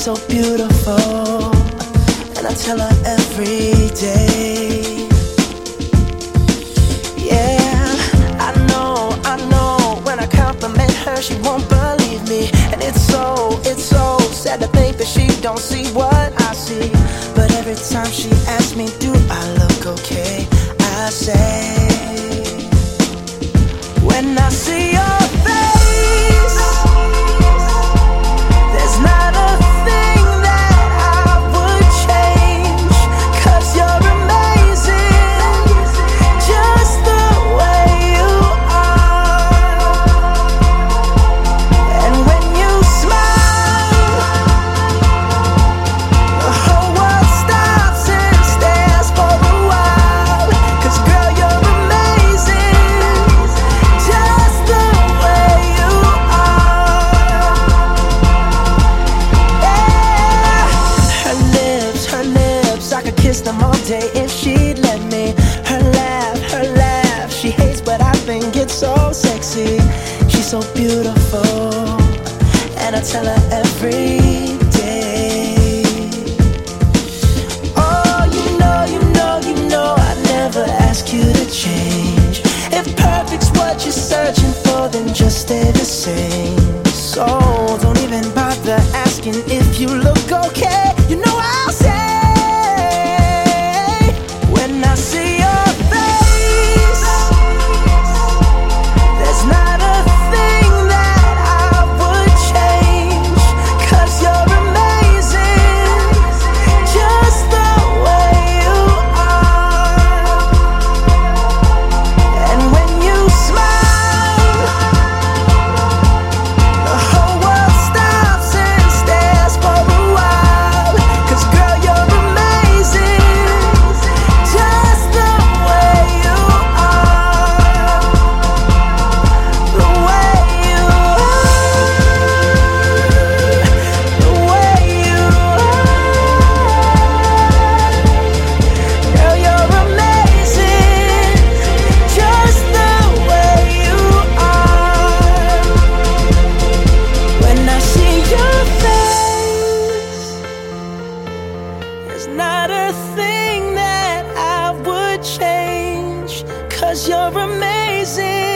so beautiful, and I tell her every day. Yeah, I know, when I compliment her, she won't believe me. And it's so sad to think that she don't see what I see. But every time she asks me, do I look okay, I say, when I see your face, there's not a thing that I would change, 'cause you're amazing, just the way you are. And when you smile, the whole world stops and stares for a while, 'cause girl, you're amazing, just the way you are. Yeah. Her lips, I could kiss them all day if she'd let me. Her laugh, she hates but I think it's so sexy. She's so beautiful, and I tell her every day. Oh, you know, I'd never ask you to change. If perfect's what you're searching for, then just stay the same. So don't even bother asking if you look okay. You know I'll say, when I see your face, there's not a thing that I would change, 'cause you're amazing, just the way you are. And when you smile, the whole world stops and stares for a while, 'cause girl, you're amazing, just the way you are. The way you are, the way you are. Girl, you're amazing, just the way you are. When I see your face, there's not a thing that I would change, 'cause you're amazing.